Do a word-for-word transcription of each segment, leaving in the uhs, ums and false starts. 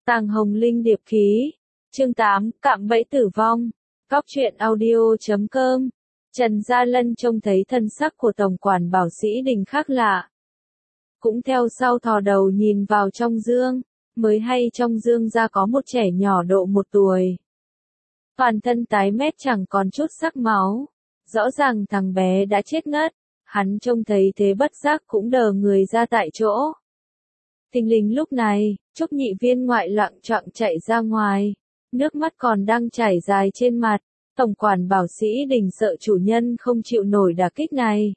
Tàng Hồng Linh điệp khí. Chương tám, cạm bẫy tử vong. Cóc truyện audio chấm com. Trần Gia Lân trông thấy thân sắc của tổng quản Bảo Sĩ Đình khác lạ. Cũng theo sau thò đầu nhìn vào trong dương, mới hay trong dương ra có một trẻ nhỏ độ một tuổi. Toàn thân tái mét chẳng còn chút sắc máu. Rõ ràng thằng bé đã chết ngất. Hắn trông thấy thế bất giác cũng đờ người ra tại chỗ. Thình lình lúc này, Trúc Nhị Viên ngoại loạng choạng chạy ra ngoài. Nước mắt còn đang chảy dài trên mặt. Tổng quản Bảo Sĩ Đình sợ chủ nhân không chịu nổi đả kích này,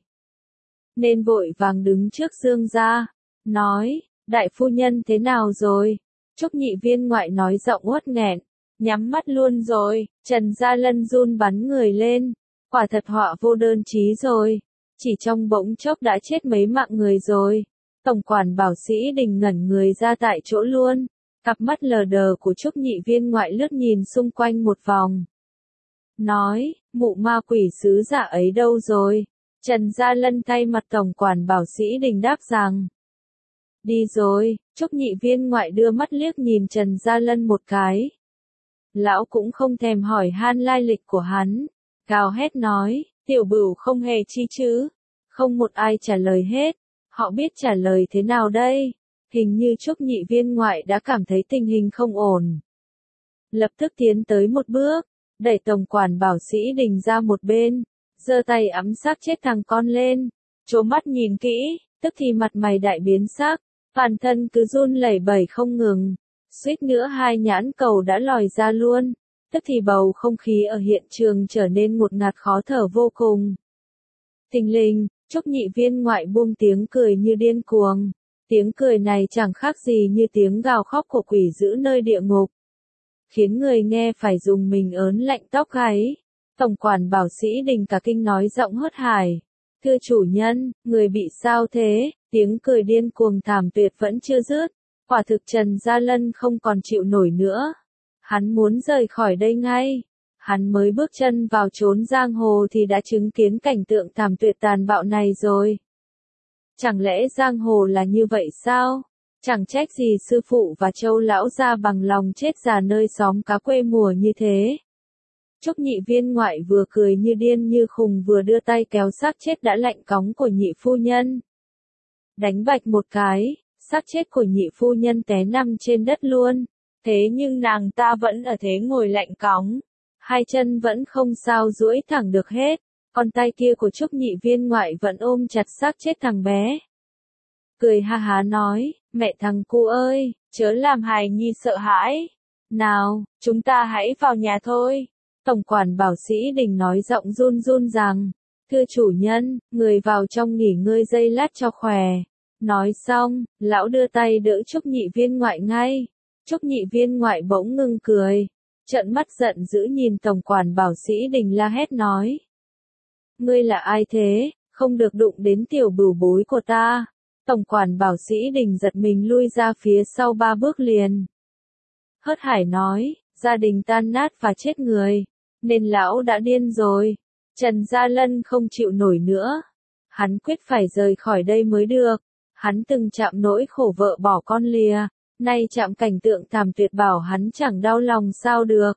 nên vội vàng đứng trước dương ra, nói, đại phu nhân thế nào rồi? Trúc Nhị Viên ngoại nói giọng uất nghẹn, nhắm mắt luôn rồi. Trần Gia Lân run bắn người lên, quả thật họa vô đơn chí rồi, chỉ trong bỗng chốc đã chết mấy mạng người rồi. Tổng quản Bảo Sĩ Đình ngẩn người ra tại chỗ luôn, cặp mắt lờ đờ của Trúc Nhị Viên ngoại lướt nhìn xung quanh một vòng. Nói, mụ ma quỷ sứ giả ấy đâu rồi? Trần Gia Lân thay mặt tổng quản Bảo Sĩ Đình đáp rằng, đi rồi. Trúc Nhị Viên ngoại đưa mắt liếc nhìn Trần Gia Lân một cái. Lão cũng không thèm hỏi han lai lịch của hắn, gào hét nói, tiểu bửu không hề chi chứ. Không một ai trả lời hết, họ biết trả lời thế nào đây? Hình như Trúc Nhị Viên ngoại đã cảm thấy tình hình không ổn. Lập tức tiến tới một bước, đẩy tổng quản Bảo Sĩ Đình ra một bên, giơ tay ẵm xác chết thằng con lên, trố mắt nhìn kỹ, tức thì mặt mày đại biến sắc, toàn thân cứ run lẩy bẩy không ngừng, suýt nữa hai nhãn cầu đã lòi ra luôn, tức thì bầu không khí ở hiện trường trở nên ngột ngạt khó thở vô cùng. Thình lình, Trúc Nhị Viên ngoại buông tiếng cười như điên cuồng, tiếng cười này chẳng khác gì như tiếng gào khóc của quỷ dữ nơi địa ngục, khiến người nghe phải dùng mình ớn lạnh tóc gáy. Tổng quản Bảo Sĩ Đình cả kinh nói giọng hớt hải, thưa chủ nhân, người bị sao thế? Tiếng cười điên cuồng thảm tuyệt vẫn chưa dứt, quả thực Trần Gia Lân không còn chịu nổi nữa. Hắn muốn rời khỏi đây ngay. Hắn mới bước chân vào chốn giang hồ thì đã chứng kiến cảnh tượng thảm tuyệt tàn bạo này rồi. Chẳng lẽ giang hồ là như vậy sao? Chẳng trách gì sư phụ và Châu lão gia bằng lòng chết già nơi xóm cá quê mùa như thế. Trúc Nhị Viên ngoại vừa cười như điên như khùng vừa đưa tay kéo xác chết đã lạnh cóng của nhị phu nhân. Đánh bạch một cái, xác chết của nhị phu nhân té nằm trên đất luôn. Thế nhưng nàng ta vẫn ở thế ngồi lạnh cóng. Hai chân vẫn không sao duỗi thẳng được hết. Còn tay kia của Trúc Nhị Viên ngoại vẫn ôm chặt xác chết thằng bé. Cười ha há nói, mẹ thằng cu ơi, chớ làm hài nhi sợ hãi. Nào, chúng ta hãy vào nhà thôi. Tổng quản Bảo Sĩ Đình nói giọng run run rằng, thưa chủ nhân, người vào trong nghỉ ngơi giây lát cho khỏe. Nói xong, lão đưa tay đỡ Trúc Nhị Viên ngoại ngay. Trúc Nhị Viên ngoại bỗng ngưng cười, trợn mắt giận dữ nhìn tổng quản Bảo Sĩ Đình la hét nói. Ngươi là ai thế, không được đụng đến tiểu bửu bối của ta. Tổng quản Bảo Sĩ Đình giật mình lui ra phía sau ba bước liền. Hớt hải nói, gia đình tan nát và chết người, nên lão đã điên rồi. Trần Gia Lân không chịu nổi nữa. Hắn quyết phải rời khỏi đây mới được. Hắn từng chạm nỗi khổ vợ bỏ con lìa, nay chạm cảnh tượng thảm tuyệt bảo hắn chẳng đau lòng sao được.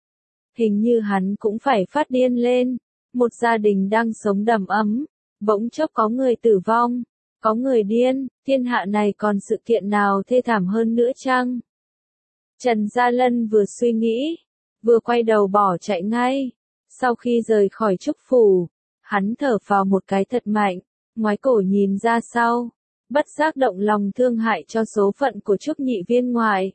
Hình như hắn cũng phải phát điên lên. Một gia đình đang sống đầm ấm, bỗng chốc có người tử vong, có người điên, thiên hạ này còn sự kiện nào thê thảm hơn nữa chăng? Trần Gia Lân vừa suy nghĩ, vừa quay đầu bỏ chạy ngay. Sau khi rời khỏi Trúc phủ, hắn thở phào một cái thật mạnh, ngoái cổ nhìn ra sau, bất giác động lòng thương hại cho số phận của Trúc Nhị Viên ngoại.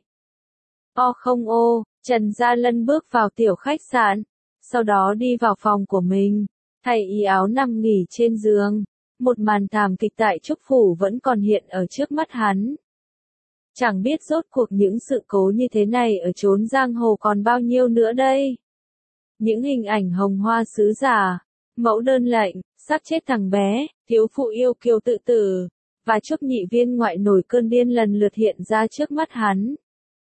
O không ô, Trần Gia Lân bước vào tiểu khách sạn, sau đó đi vào phòng của mình, thay y áo nằm nghỉ trên giường. Một màn thảm kịch tại Trúc phủ vẫn còn hiện ở trước mắt hắn. Chẳng biết rốt cuộc những sự cố như thế này ở chốn giang hồ còn bao nhiêu nữa đây. Những hình ảnh hồng hoa sứ giả, mẫu đơn lệnh, xác chết thằng bé, thiếu phụ yêu kiều tự tử, và Trúc Nhị Viên ngoại nổi cơn điên lần lượt hiện ra trước mắt hắn.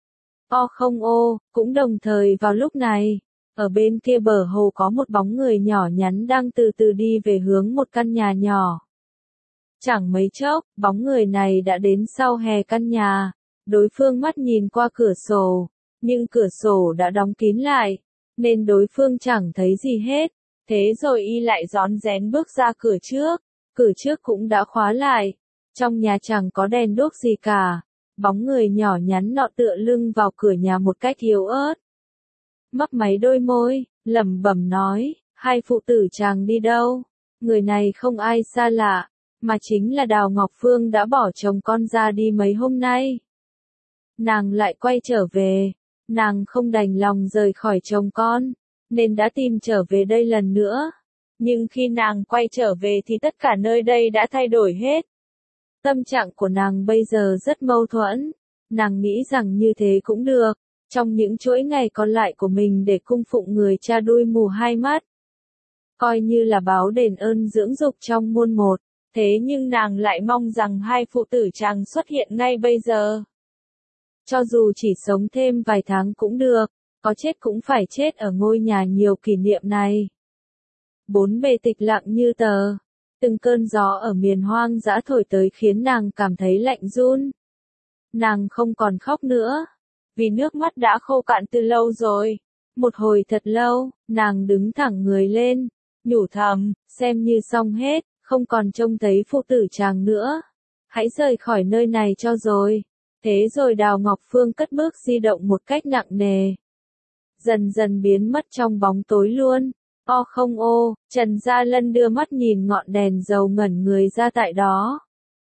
O không ô, cũng đồng thời vào lúc này, ở bên kia bờ hồ có một bóng người nhỏ nhắn đang từ từ đi về hướng một căn nhà nhỏ. Chẳng mấy chốc, bóng người này đã đến sau hè căn nhà, Đối phương mắt nhìn qua cửa sổ, nhưng cửa sổ đã đóng kín lại, nên đối phương chẳng thấy gì hết. Thế rồi y lại rón rén bước ra cửa trước, cửa trước cũng đã khóa lại. Trong nhà chẳng có đèn đuốc gì cả, bóng người nhỏ nhắn nọ tựa lưng vào cửa nhà một cách yếu ớt. Mấp máy đôi môi, lẩm bẩm nói, hai phụ tử chàng đi đâu? Người này không ai xa lạ, mà chính là Đào Ngọc Phương đã bỏ chồng con ra đi mấy hôm nay. Nàng lại quay trở về, nàng không đành lòng rời khỏi chồng con, nên đã tìm trở về đây lần nữa. Nhưng khi nàng quay trở về thì tất cả nơi đây đã thay đổi hết. Tâm trạng của nàng bây giờ rất mâu thuẫn, nàng nghĩ rằng như thế cũng được, trong những chuỗi ngày còn lại của mình để cung phụng người cha đuôi mù hai mắt. Coi như là báo đền ơn dưỡng dục trong môn một, thế nhưng nàng lại mong rằng hai phụ tử chàng xuất hiện ngay bây giờ. Cho dù chỉ sống thêm vài tháng cũng được, có chết cũng phải chết ở ngôi nhà nhiều kỷ niệm này. Bốn bề tịch lặng như tờ, từng cơn gió ở miền hoang dã thổi tới khiến nàng cảm thấy lạnh run. Nàng không còn khóc nữa, vì nước mắt đã khô cạn từ lâu rồi. Một hồi thật lâu, nàng đứng thẳng người lên, nhủ thầm, xem như xong hết, không còn trông thấy phụ tử chàng nữa. Hãy rời khỏi nơi này cho rồi. Thế rồi Đào Ngọc Phương cất bước di động một cách nặng nề. Dần dần biến mất trong bóng tối luôn. O không ô, Trần Gia Lân đưa mắt nhìn ngọn đèn dầu ngẩn người ra tại đó.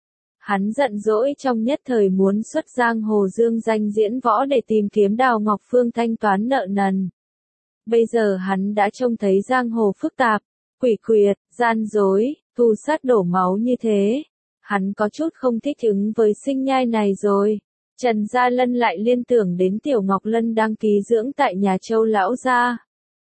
Hắn giận dỗi trong nhất thời muốn xuất giang hồ dương danh diễn võ để tìm kiếm Đào Ngọc Phương thanh toán nợ nần. Bây giờ hắn đã trông thấy giang hồ phức tạp, quỷ quyệt, gian dối, thù sát đổ máu như thế. Hắn có chút không thích ứng với sinh nhai này rồi. Trần Gia Lân lại liên tưởng đến Tiểu Ngọc Lân đăng ký dưỡng tại nhà Châu lão gia.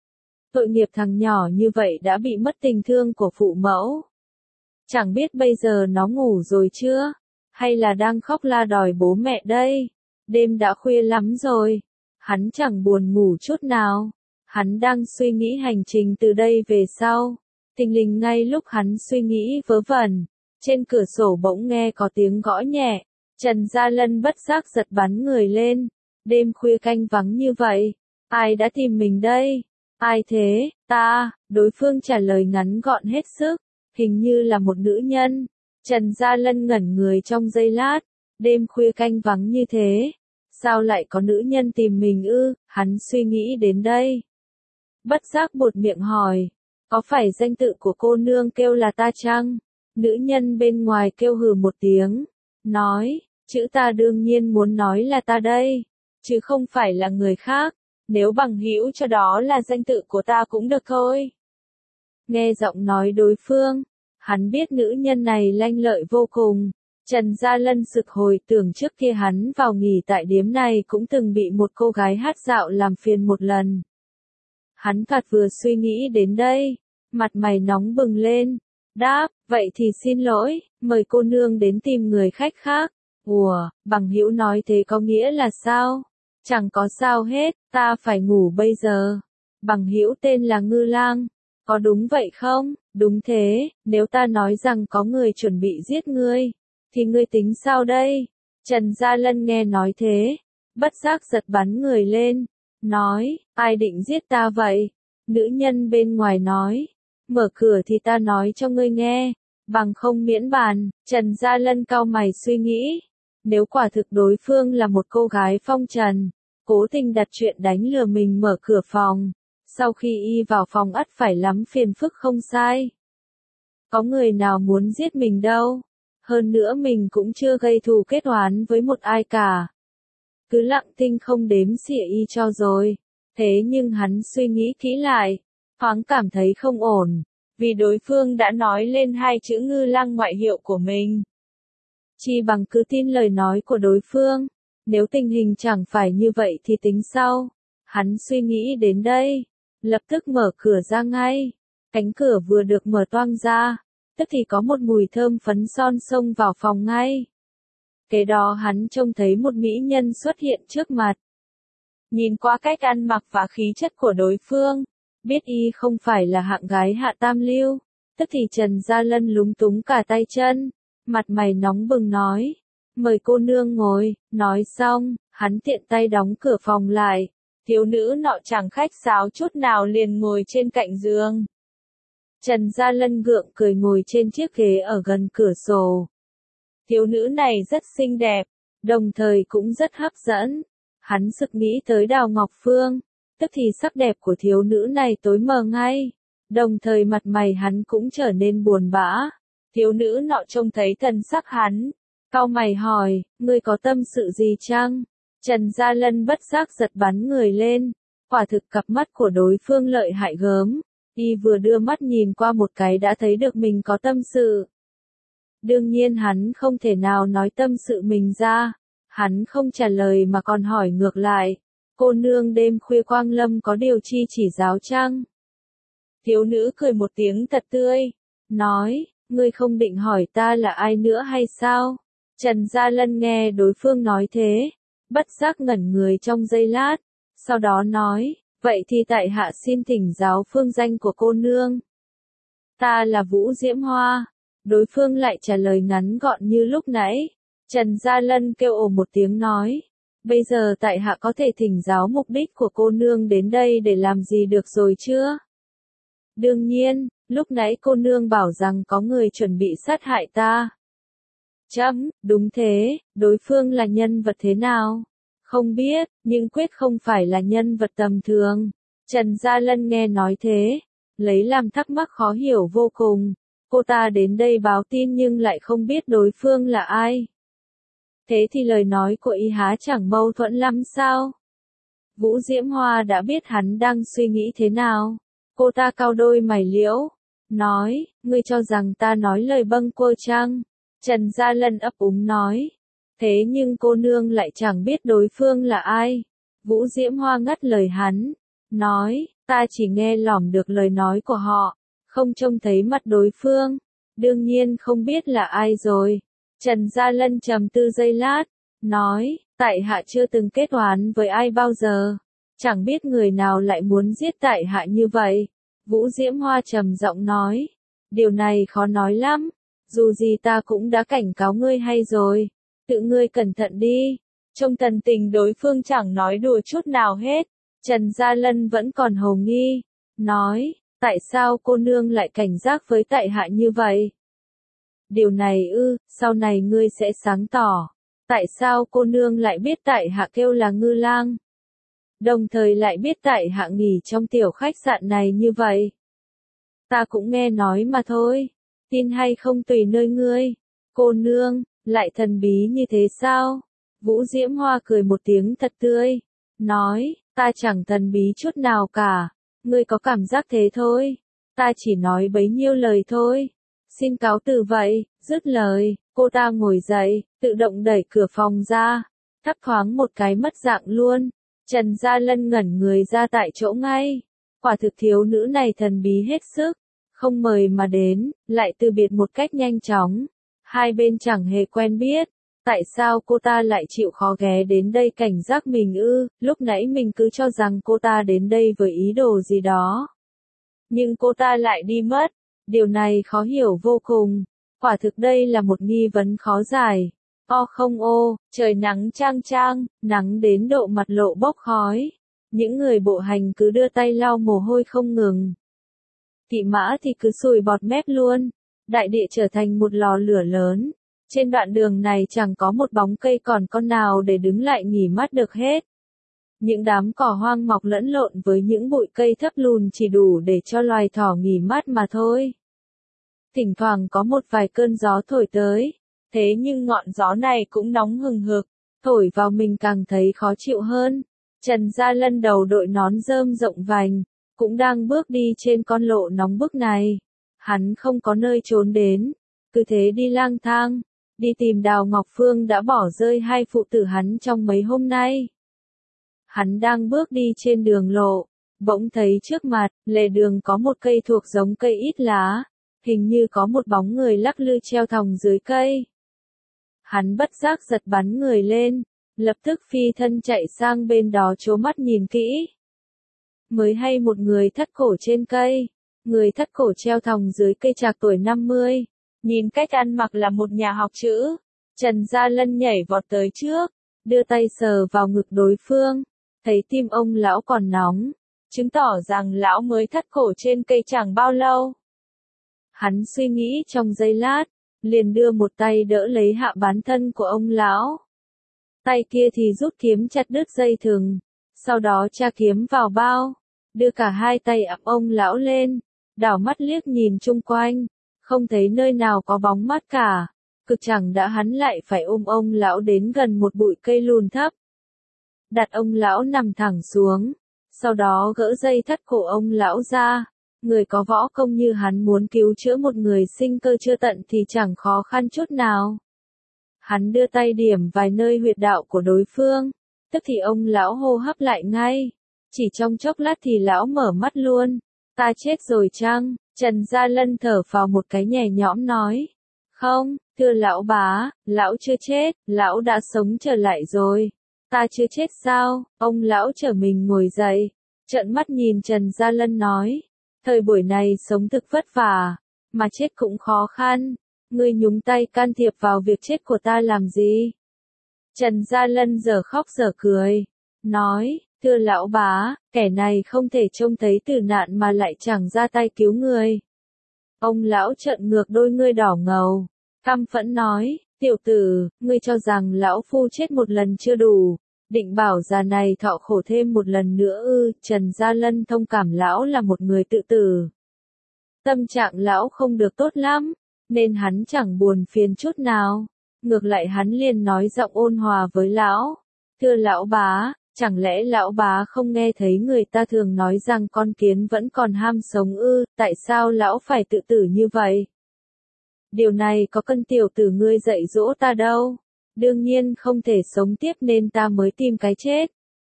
Tội nghiệp thằng nhỏ như vậy đã bị mất tình thương của phụ mẫu. Chẳng biết bây giờ nó ngủ rồi chưa? Hay là đang khóc la đòi bố mẹ đây? Đêm đã khuya lắm rồi. Hắn chẳng buồn ngủ chút nào. Hắn đang suy nghĩ hành trình từ đây về sau. Thình lình ngay lúc hắn suy nghĩ vớ vẩn, trên cửa sổ bỗng nghe có tiếng gõ nhẹ. Trần Gia Lân bất giác giật bắn người lên. Đêm khuya canh vắng như vậy, ai đã tìm mình đây? Ai thế? Ta, đối phương trả lời ngắn gọn hết sức, hình như là một nữ nhân. Trần Gia Lân ngẩn người trong giây lát, đêm khuya canh vắng như thế, sao lại có nữ nhân tìm mình ư? Hắn suy nghĩ đến đây. Bất giác buột miệng hỏi, có phải danh tự của cô nương kêu là ta chăng? Nữ nhân bên ngoài kêu hừ một tiếng, nói, chữ ta đương nhiên muốn nói là ta đây, chứ không phải là người khác. Nếu bằng hữu cho đó là danh tự của ta cũng được thôi. Nghe giọng nói đối phương, hắn biết nữ nhân này lanh lợi vô cùng. Trần Gia Lân sực hồi tưởng trước kia hắn vào nghỉ tại điếm này cũng từng bị một cô gái hát dạo làm phiền một lần. Hắn thoạt vừa suy nghĩ đến đây, mặt mày nóng bừng lên, đáp, vậy thì xin lỗi, mời cô nương đến tìm người khách khác. Ủa, bằng hữu nói thế có nghĩa là sao? Chẳng có sao hết, ta phải ngủ bây giờ. Bằng hữu tên là Ngư Lang, có đúng vậy không? Đúng thế, nếu ta nói rằng có người chuẩn bị giết ngươi, thì ngươi tính sao đây? Trần Gia Lân nghe nói thế, bất giác giật bắn người lên, nói, ai định giết ta vậy? Nữ nhân bên ngoài nói, mở cửa thì ta nói cho ngươi nghe, bằng không miễn bàn. Trần Gia Lân cau mày suy nghĩ, nếu quả thực đối phương là một cô gái phong trần, cố tình đặt chuyện đánh lừa mình mở cửa phòng, sau khi y vào phòng ắt phải lắm phiền phức không sai. Có người nào muốn giết mình đâu, hơn nữa mình cũng chưa gây thù kết oán với một ai cả. Cứ lặng thinh không đếm xỉa y cho rồi. Thế nhưng hắn suy nghĩ kỹ lại, thoáng cảm thấy không ổn, vì đối phương đã nói lên hai chữ Ngư Lang ngoại hiệu của mình. Chi bằng cứ tin lời nói của đối phương, nếu tình hình chẳng phải như vậy thì tính sau. Hắn suy nghĩ đến đây, lập tức mở cửa ra ngay. Cánh cửa vừa được mở toang ra, tức thì có một mùi thơm phấn son xông vào phòng ngay. Kế đó hắn trông thấy một mỹ nhân xuất hiện trước mặt. Nhìn qua cách ăn mặc và khí chất của đối phương, biết y không phải là hạng gái hạ tam lưu, tức thì Trần Gia Lân lúng túng cả tay chân, mặt mày nóng bừng nói, mời cô nương ngồi, nói xong, hắn tiện tay đóng cửa phòng lại. Thiếu nữ nọ chẳng khách sáo chút nào liền ngồi trên cạnh giường. Trần Gia Lân gượng cười ngồi trên chiếc ghế ở gần cửa sổ. Thiếu nữ này rất xinh đẹp, đồng thời cũng rất hấp dẫn. Hắn sực nghĩ tới Đào Ngọc Phương, tức thì sắc đẹp của thiếu nữ này tối mờ ngay. Đồng thời mặt mày hắn cũng trở nên buồn bã. Thiếu nữ nọ trông thấy thần sắc hắn, cau mày hỏi, ngươi có tâm sự gì chăng? Trần Gia Lân bất giác giật bắn người lên, quả thực cặp mắt của đối phương lợi hại gớm, y vừa đưa mắt nhìn qua một cái đã thấy được mình có tâm sự. Đương nhiên hắn không thể nào nói tâm sự mình ra, hắn không trả lời mà còn hỏi ngược lại, cô nương đêm khuya quang lâm có điều chi chỉ giáo chăng? Thiếu nữ cười một tiếng thật tươi, nói, ngươi không định hỏi ta là ai nữa hay sao? Trần Gia Lân nghe đối phương nói thế, bất giác ngẩn người trong giây lát, sau đó nói, vậy thì tại hạ xin thỉnh giáo phương danh của cô nương. Ta là Vũ Diễm Hoa. Đối phương lại trả lời ngắn gọn như lúc nãy. Trần Gia Lân kêu ồ một tiếng nói, bây giờ tại hạ có thể thỉnh giáo mục đích của cô nương đến đây để làm gì được rồi chưa? Đương nhiên, lúc nãy cô nương bảo rằng có người chuẩn bị sát hại ta. Chấm, đúng thế, đối phương là nhân vật thế nào? Không biết, nhưng quyết không phải là nhân vật tầm thường. Trần Gia Lân nghe nói thế, lấy làm thắc mắc khó hiểu vô cùng. Cô ta đến đây báo tin nhưng lại không biết đối phương là ai. Thế thì lời nói của y há chẳng mâu thuẫn lắm sao? Vũ Diễm Hoa đã biết hắn đang suy nghĩ thế nào. Cô ta cau đôi mày liễu, nói, ngươi cho rằng ta nói lời bâng quơ chăng? Trần Gia Lân ấp úng nói, thế nhưng cô nương lại chẳng biết đối phương là ai. Vũ Diễm Hoa ngắt lời hắn, nói, ta chỉ nghe lỏm được lời nói của họ, không trông thấy mặt đối phương, đương nhiên không biết là ai rồi. Trần Gia Lân trầm tư giây lát, nói, tại hạ chưa từng kết oán với ai bao giờ, chẳng biết người nào lại muốn giết tại hạ như vậy. Vũ Diễm Hoa trầm giọng nói, điều này khó nói lắm, dù gì ta cũng đã cảnh cáo ngươi hay rồi, tự ngươi cẩn thận đi. Trong thần tình đối phương chẳng nói đùa chút nào hết, Trần Gia Lân vẫn còn hồ nghi, nói, tại sao cô nương lại cảnh giác với tại hạ như vậy? Điều này ư, sau này ngươi sẽ sáng tỏ. Tại sao cô nương lại biết tại hạ kêu là Ngư Lang? Đồng thời lại biết tại hạ nghỉ trong tiểu khách sạn này như vậy? Ta cũng nghe nói mà thôi. Tin hay không tùy nơi ngươi. Cô nương, lại thần bí như thế sao? Vũ Diễm Hoa cười một tiếng thật tươi. Nói, ta chẳng thần bí chút nào cả. Ngươi có cảm giác thế thôi. Ta chỉ nói bấy nhiêu lời thôi. Xin cáo từ vậy, dứt lời, cô ta ngồi dậy, tự động đẩy cửa phòng ra. Thấp thoáng một cái mất dạng luôn. Trần Gia Lân ngẩn người ra tại chỗ ngay. Quả thực thiếu nữ này thần bí hết sức. Không mời mà đến, lại từ biệt một cách nhanh chóng. Hai bên chẳng hề quen biết. Tại sao cô ta lại chịu khó ghé đến đây cảnh giác mình ư? Lúc nãy mình cứ cho rằng cô ta đến đây với ý đồ gì đó. Nhưng cô ta lại đi mất. Điều này khó hiểu vô cùng. Quả thực đây là một nghi vấn khó giải. O không ô, trời nắng chang chang, nắng đến độ mặt lộ bốc khói. Những người bộ hành cứ đưa tay lau mồ hôi không ngừng. Kỵ mã thì cứ sùi bọt mép luôn. Đại địa trở thành một lò lửa lớn. Trên đoạn đường này chẳng có một bóng cây còn con nào để đứng lại nghỉ mát được hết. Những đám cỏ hoang mọc lẫn lộn với những bụi cây thấp lùn chỉ đủ để cho loài thỏ nghỉ mát mà thôi. Thỉnh thoảng có một vài cơn gió thổi tới. Thế nhưng ngọn gió này cũng nóng hừng hực. Thổi vào mình càng thấy khó chịu hơn. Trần Gia Lân đầu đội nón rơm rộng vành. Cũng đang bước đi trên con lộ nóng bức này. Hắn không có nơi trốn đến. Cứ thế đi lang thang. Đi tìm Đào Ngọc Phương đã bỏ rơi hai phụ tử hắn trong mấy hôm nay. Hắn đang bước đi trên đường lộ. Bỗng thấy trước mặt, lề đường có một cây thuộc giống cây ít lá. Hình như có một bóng người lắc lư treo thòng dưới cây. Hắn bất giác giật bắn người lên. Lập tức phi thân chạy sang bên đó trố mắt nhìn kỹ. Mới hay một người thắt cổ trên cây. Người thắt cổ treo thòng dưới cây trạc tuổi năm mươi. Nhìn cách ăn mặc là một nhà học chữ. Trần Gia Lân nhảy vọt tới trước, đưa tay sờ vào ngực đối phương, thấy tim ông lão còn nóng, chứng tỏ rằng lão mới thắt cổ trên cây chẳng bao lâu. Hắn suy nghĩ trong giây lát, liền đưa một tay đỡ lấy hạ bán thân của ông lão. Tay kia thì rút kiếm chặt đứt dây thừng, sau đó tra kiếm vào bao, đưa cả hai tay ẵm ông lão lên, đảo mắt liếc nhìn chung quanh, không thấy nơi nào có bóng mát cả, cực chẳng đã hắn lại phải ôm ông lão đến gần một bụi cây lùn thấp. Đặt ông lão nằm thẳng xuống, sau đó gỡ dây thắt cổ ông lão ra. Người có võ công như hắn muốn cứu chữa một người sinh cơ chưa tận thì chẳng khó khăn chút nào. Hắn đưa tay điểm vài nơi huyệt đạo của đối phương, tức thì ông lão hô hấp lại ngay. Chỉ trong chốc lát thì lão mở mắt luôn. Ta chết rồi chăng? Trần Gia Lân thở vào một cái nhẹ nhõm nói. Không, thưa lão bá, lão chưa chết, lão đã sống trở lại rồi. Ta chưa chết sao? Ông lão trở mình ngồi dậy, trợn mắt nhìn Trần Gia Lân nói. Thời buổi này sống thực vất vả, mà chết cũng khó khăn. Ngươi nhúng tay can thiệp vào việc chết của ta làm gì? Trần Gia Lân giờ khóc giờ cười, nói, thưa lão bá, kẻ này không thể trông thấy tử nạn mà lại chẳng ra tay cứu người. Ông lão trợn ngược đôi ngươi đỏ ngầu, căm phẫn nói, tiểu tử, ngươi cho rằng lão phu chết một lần chưa đủ, định bảo già này thọ khổ thêm một lần nữa ư? Trần Gia Lân thông cảm lão là một người tự tử. Tâm trạng lão không được tốt lắm, nên hắn chẳng buồn phiền chút nào. Ngược lại hắn liền nói giọng ôn hòa với lão. Thưa lão bá, chẳng lẽ lão bá không nghe thấy người ta thường nói rằng con kiến vẫn còn ham sống ư? Tại sao lão phải tự tử như vậy? Điều này có cần tiểu tử ngươi dạy dỗ ta đâu. Đương nhiên không thể sống tiếp nên ta mới tìm cái chết.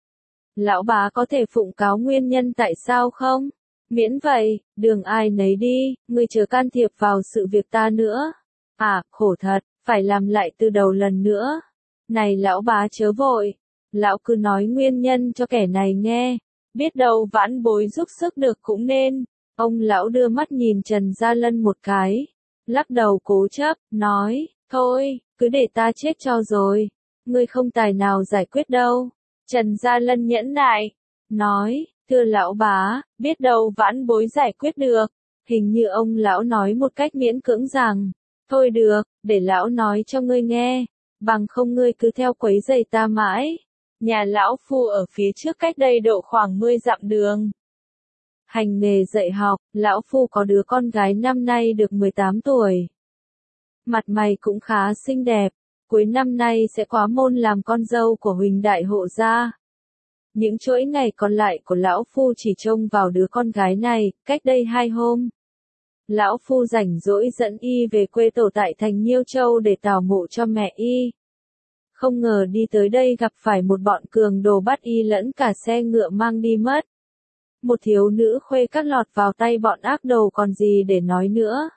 Lão bá có thể phụng cáo nguyên nhân tại sao không? Miễn vậy, đường ai nấy đi, ngươi chớ can thiệp vào sự việc ta nữa. À, khổ thật, phải làm lại từ đầu lần nữa. Này lão bá chớ vội, lão cứ nói nguyên nhân cho kẻ này nghe, biết đâu vãn bối giúp sức được cũng nên. Ông lão đưa mắt nhìn Trần Gia Lân một cái, lắc đầu cố chấp, nói, thôi, cứ để ta chết cho rồi, ngươi không tài nào giải quyết đâu. Trần Gia Lân nhẫn nại, nói, thưa lão bá, biết đâu vãn bối giải quyết được. Hình như ông lão nói một cách miễn cưỡng rằng, thôi được, để lão nói cho ngươi nghe, bằng không ngươi cứ theo quấy rầy ta mãi. Nhà lão phu ở phía trước cách đây độ khoảng mười dặm đường. Hành nghề dạy học, lão phu có đứa con gái năm nay được mười tám tuổi. Mặt mày cũng khá xinh đẹp, cuối năm nay sẽ quá môn làm con dâu của huỳnh đại hộ gia. Những chuỗi ngày còn lại của lão phu chỉ trông vào đứa con gái này. Cách đây hai hôm, lão phu rảnh rỗi dẫn y về quê tổ tại thành Nhiêu Châu để tảo mộ cho mẹ y. Không ngờ đi tới đây gặp phải một bọn cường đồ bắt y lẫn cả xe ngựa mang đi mất. Một thiếu nữ khuê các lọt vào tay bọn ác đồ còn gì để nói nữa.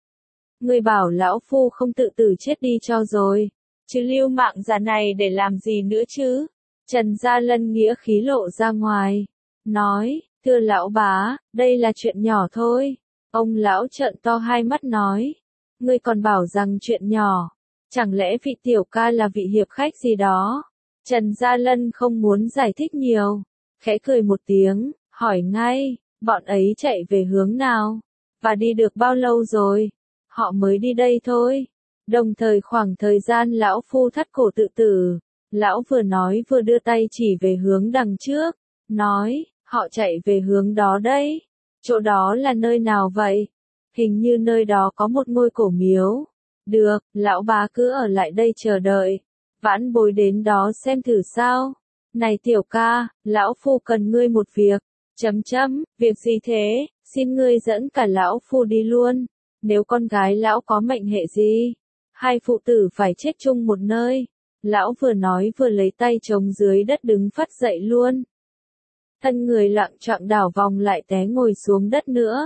Người bảo lão phu không tự tử chết đi cho rồi, chứ lưu mạng già này để làm gì nữa chứ? Trần Gia Lân nghĩa khí lộ ra ngoài, nói, thưa lão bá, đây là chuyện nhỏ thôi. Ông lão trợn to hai mắt nói, ngươi còn bảo rằng chuyện nhỏ, chẳng lẽ vị tiểu ca là vị hiệp khách gì đó? Trần Gia Lân không muốn giải thích nhiều, khẽ cười một tiếng, hỏi ngay, bọn ấy chạy về hướng nào? Và đi được bao lâu rồi? Họ mới đi đây thôi. Đồng thời khoảng thời gian lão phu thắt cổ tự tử, lão vừa nói vừa đưa tay chỉ về hướng đằng trước, nói, họ chạy về hướng đó đấy. Chỗ đó là nơi nào vậy? Hình như nơi đó có một ngôi cổ miếu. Được, lão bá cứ ở lại đây chờ đợi. Vãn bối đến đó xem thử sao. Này tiểu ca, lão phu cần ngươi một việc. Chấm chấm, việc gì thế? Xin ngươi dẫn cả lão phu đi luôn. Nếu con gái lão có mệnh hệ gì, hai phụ tử phải chết chung một nơi. Lão vừa nói vừa lấy tay chống dưới đất đứng phắt dậy luôn. Thân người loạng choạng đảo vòng lại té ngồi xuống đất nữa.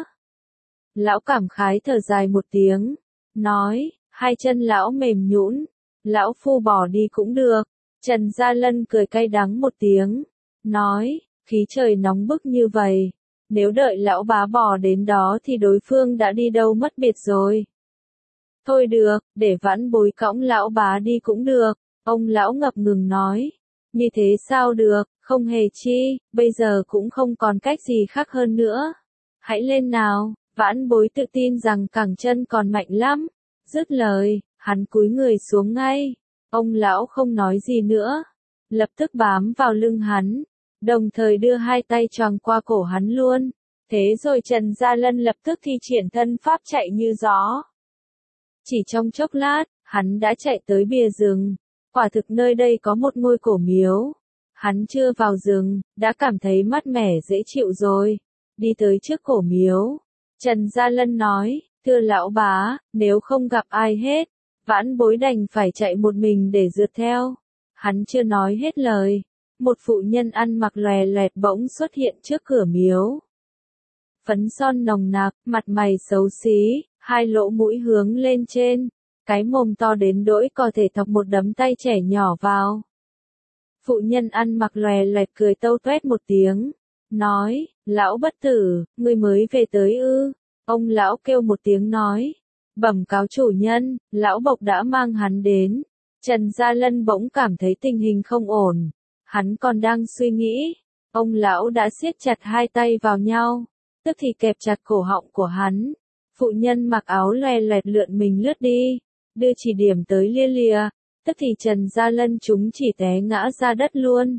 Lão cảm khái thở dài một tiếng, nói, hai chân lão mềm nhũn, lão phu bỏ đi cũng được. Trần Gia Lân cười cay đắng một tiếng, nói, khí trời nóng bức như vậy, nếu đợi lão bá bỏ đến đó thì đối phương đã đi đâu mất biệt rồi. Thôi được, để vãn bối cõng lão bá đi cũng được. Ông lão ngập ngừng nói. Như thế sao được, không hề chi, bây giờ cũng không còn cách gì khác hơn nữa. Hãy lên nào, vãn bối tự tin rằng cẳng chân còn mạnh lắm. Dứt lời, hắn cúi người xuống ngay. Ông lão không nói gì nữa. Lập tức bám vào lưng hắn. Đồng thời đưa hai tay choàng qua cổ hắn luôn. Thế rồi Trần Gia Lân lập tức thi triển thân pháp chạy như gió. Chỉ trong chốc lát, hắn đã chạy tới bìa rừng. Quả thực nơi đây có một ngôi cổ miếu. Hắn chưa vào rừng, đã cảm thấy mát mẻ dễ chịu rồi. Đi tới trước cổ miếu. Trần Gia Lân nói, thưa lão bá, nếu không gặp ai hết, vãn bối đành phải chạy một mình để rượt theo. Hắn chưa nói hết lời. Một phụ nhân ăn mặc lòe loẹt bỗng xuất hiện trước cửa miếu. Phấn son nồng nặc, mặt mày xấu xí, hai lỗ mũi hướng lên trên, cái mồm to đến đỗi có thể thọc một đấm tay trẻ nhỏ vào. Phụ nhân ăn mặc lòe loẹt cười tâu tuét một tiếng, nói, lão bất tử, ngươi mới về tới ư? Ông lão kêu một tiếng nói, bẩm cáo chủ nhân, lão bộc đã mang hắn đến. Trần Gia Lân bỗng cảm thấy tình hình không ổn, hắn còn đang suy nghĩ, ông lão đã siết chặt hai tay vào nhau, tức thì kẹp chặt cổ họng của hắn. Phụ nhân mặc áo loè loẹt lượn mình lướt đi, đưa chỉ điểm tới lia lìa, tức thì Trần Gia Lân chúng chỉ té ngã ra đất luôn.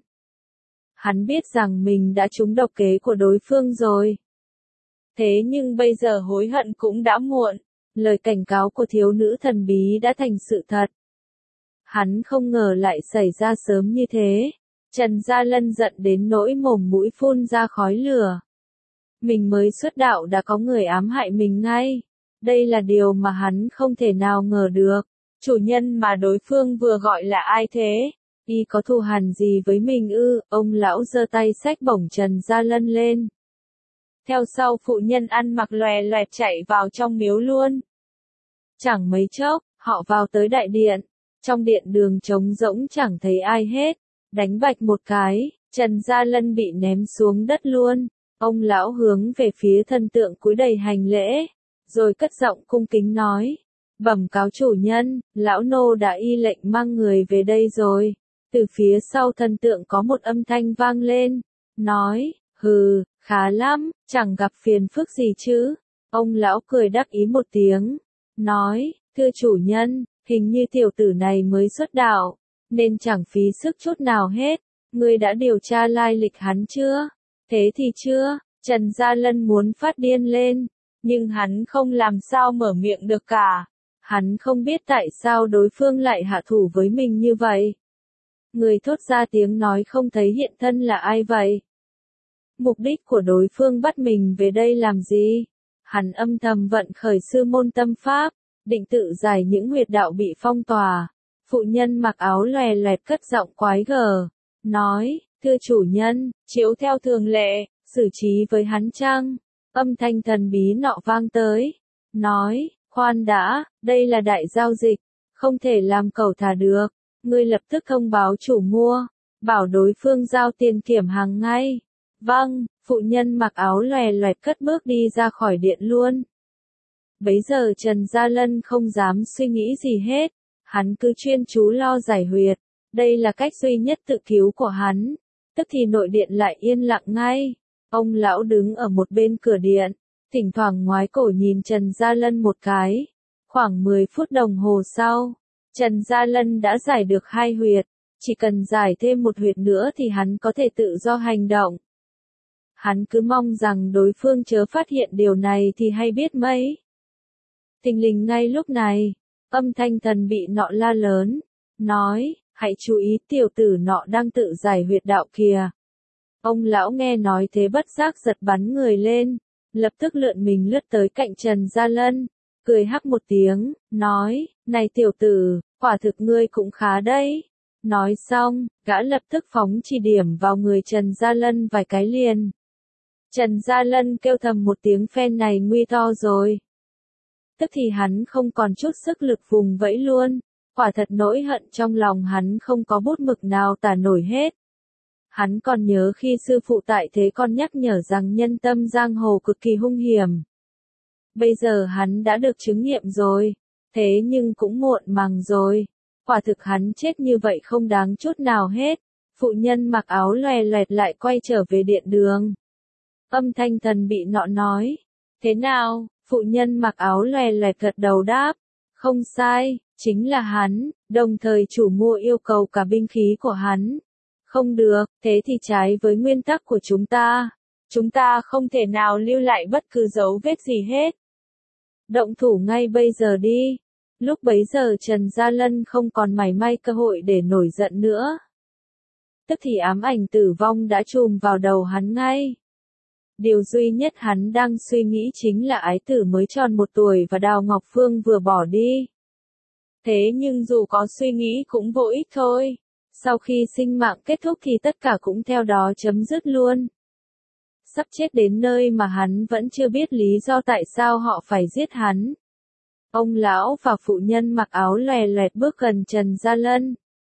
Hắn biết rằng mình đã trúng độc kế của đối phương rồi. Thế nhưng bây giờ hối hận cũng đã muộn, lời cảnh cáo của thiếu nữ thần bí đã thành sự thật. Hắn không ngờ lại xảy ra sớm như thế. Trần Gia Lân giận đến nỗi mồm mũi phun ra khói lửa. Mình mới xuất đạo đã có người ám hại mình ngay. Đây là điều mà hắn không thể nào ngờ được. Chủ nhân mà đối phương vừa gọi là ai thế? Y có thù hằn gì với mình ư? Ông lão giơ tay xách bổng Trần Gia Lân lên. Theo sau phụ nhân ăn mặc lòe loẹt chạy vào trong miếu luôn. Chẳng mấy chốc, họ vào tới đại điện. Trong điện đường trống rỗng chẳng thấy ai hết. Đánh bạch một cái, Trần Gia Lân bị ném xuống đất luôn. Ông lão hướng về phía thân tượng cúi đầy hành lễ, rồi cất giọng cung kính nói, bẩm cáo chủ nhân, lão nô đã y lệnh mang người về đây rồi. Từ phía sau thân tượng có một âm thanh vang lên, nói, hừ, khá lắm, chẳng gặp phiền phức gì chứ. Ông lão cười đắc ý một tiếng, nói, thưa chủ nhân, hình như tiểu tử này mới xuất đạo, nên chẳng phí sức chút nào hết. Ngươi đã điều tra lai lịch hắn chưa? Thế thì chưa. Trần Gia Lân muốn phát điên lên, nhưng hắn không làm sao mở miệng được cả. Hắn không biết tại sao đối phương lại hạ thủ với mình như vậy. Người thốt ra tiếng nói không thấy hiện thân là ai vậy? Mục đích của đối phương bắt mình về đây làm gì? Hắn âm thầm vận khởi sư môn tâm pháp, định tự giải những huyệt đạo bị phong tỏa. Phụ nhân mặc áo lòe loẹt cất giọng quái gở, nói, thưa chủ nhân, chiếu theo thường lệ, xử trí với hắn chăng? Âm thanh thần bí nọ vang tới, nói, khoan đã, đây là đại giao dịch, không thể làm cẩu thả được. Ngươi lập tức thông báo chủ mua, bảo đối phương giao tiền kiểm hàng ngay. Vâng, phụ nhân mặc áo lòe loẹt cất bước đi ra khỏi điện luôn. Bấy giờ Trần Gia Lân không dám suy nghĩ gì hết, hắn cứ chuyên chú lo giải huyệt, đây là cách duy nhất tự cứu của hắn. Tức thì nội điện lại yên lặng ngay. Ông lão đứng ở một bên cửa điện, thỉnh thoảng ngoái cổ nhìn Trần Gia Lân một cái. Khoảng mười phút đồng hồ sau, Trần Gia Lân đã giải được hai huyệt, chỉ cần giải thêm một huyệt nữa thì hắn có thể tự do hành động. Hắn cứ mong rằng đối phương chớ phát hiện điều này thì hay biết mấy. Thình lình ngay lúc này, âm thanh thần bị nọ la lớn, nói, hãy chú ý tiểu tử nọ đang tự giải huyệt đạo kìa. Ông lão nghe nói thế bất giác giật bắn người lên, lập tức lượn mình lướt tới cạnh Trần Gia Lân, cười hắc một tiếng, nói, này tiểu tử, quả thực ngươi cũng khá đấy. Nói xong, gã lập tức phóng chỉ điểm vào người Trần Gia Lân vài cái liền. Trần Gia Lân kêu thầm một tiếng phen này nguy to rồi. Tức thì hắn không còn chút sức lực vùng vẫy luôn, quả thật nỗi hận trong lòng hắn không có bút mực nào tả nổi hết. Hắn còn nhớ khi sư phụ tại thế con nhắc nhở rằng nhân tâm giang hồ cực kỳ hung hiểm. Bây giờ hắn đã được chứng nghiệm rồi, Thế nhưng cũng muộn màng rồi. Quả thực hắn chết như vậy không đáng chút nào hết. Phụ nhân mặc áo loè loẹt lại quay trở về điện đường. Âm thanh thần bị nọ nói. Thế nào? Phụ nhân mặc áo loè loẹt gật đầu đáp. Không sai, chính là hắn, đồng thời chủ mua yêu cầu cả binh khí của hắn. Không được, thế thì trái với nguyên tắc của chúng ta. Chúng ta không thể nào lưu lại bất cứ dấu vết gì hết. Động thủ ngay bây giờ đi. Lúc bấy giờ Trần Gia Lân không còn mảy may cơ hội để nổi giận nữa. Tức thì ám ảnh tử vong đã trùm vào đầu hắn ngay. Điều duy nhất hắn đang suy nghĩ chính là ái tử mới tròn một tuổi và Đào Ngọc Phương vừa bỏ đi. Thế nhưng dù có suy nghĩ cũng vô ích thôi. Sau khi sinh mạng kết thúc thì tất cả cũng theo đó chấm dứt luôn. Sắp chết đến nơi mà hắn vẫn chưa biết lý do tại sao họ phải giết hắn. Ông lão và phụ nhân mặc áo loè loẹt bước gần Trần Gia Lân.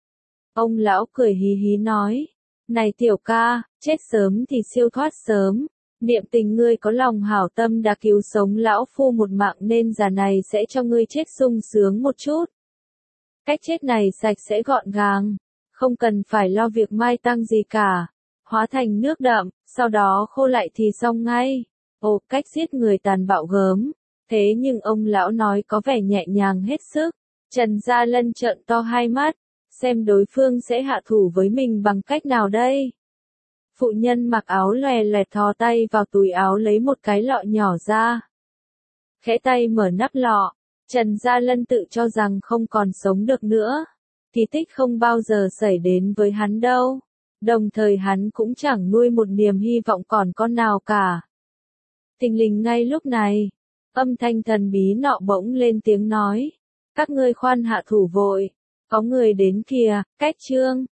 Ông lão cười hí hí nói. Này tiểu ca, chết sớm thì siêu thoát sớm. Niệm tình ngươi có lòng hảo tâm đã cứu sống lão phu một mạng nên già này sẽ cho ngươi chết sung sướng một chút. Cách chết này sạch sẽ gọn gàng. Không cần phải lo việc mai tang gì cả. Hóa thành nước đậm, sau đó khô lại thì xong ngay. Ồ, cách giết người tàn bạo gớm. Thế nhưng ông lão nói có vẻ nhẹ nhàng hết sức. Trần Gia Lân trợn to hai mắt. Xem đối phương sẽ hạ thủ với mình bằng cách nào đây? Phụ nhân mặc áo loè loẹt thò tay vào túi áo lấy một cái lọ nhỏ ra. Khẽ tay mở nắp lọ. Trần Gia Lân tự cho rằng không còn sống được nữa. Kỳ tích không bao giờ xảy đến với hắn đâu. Đồng thời hắn cũng chẳng nuôi một niềm hy vọng còn con nào cả. Thình lình ngay lúc này, âm thanh thần bí nọ bỗng lên tiếng nói. Các ngươi khoan hạ thủ vội. Có người đến kìa, cách chương.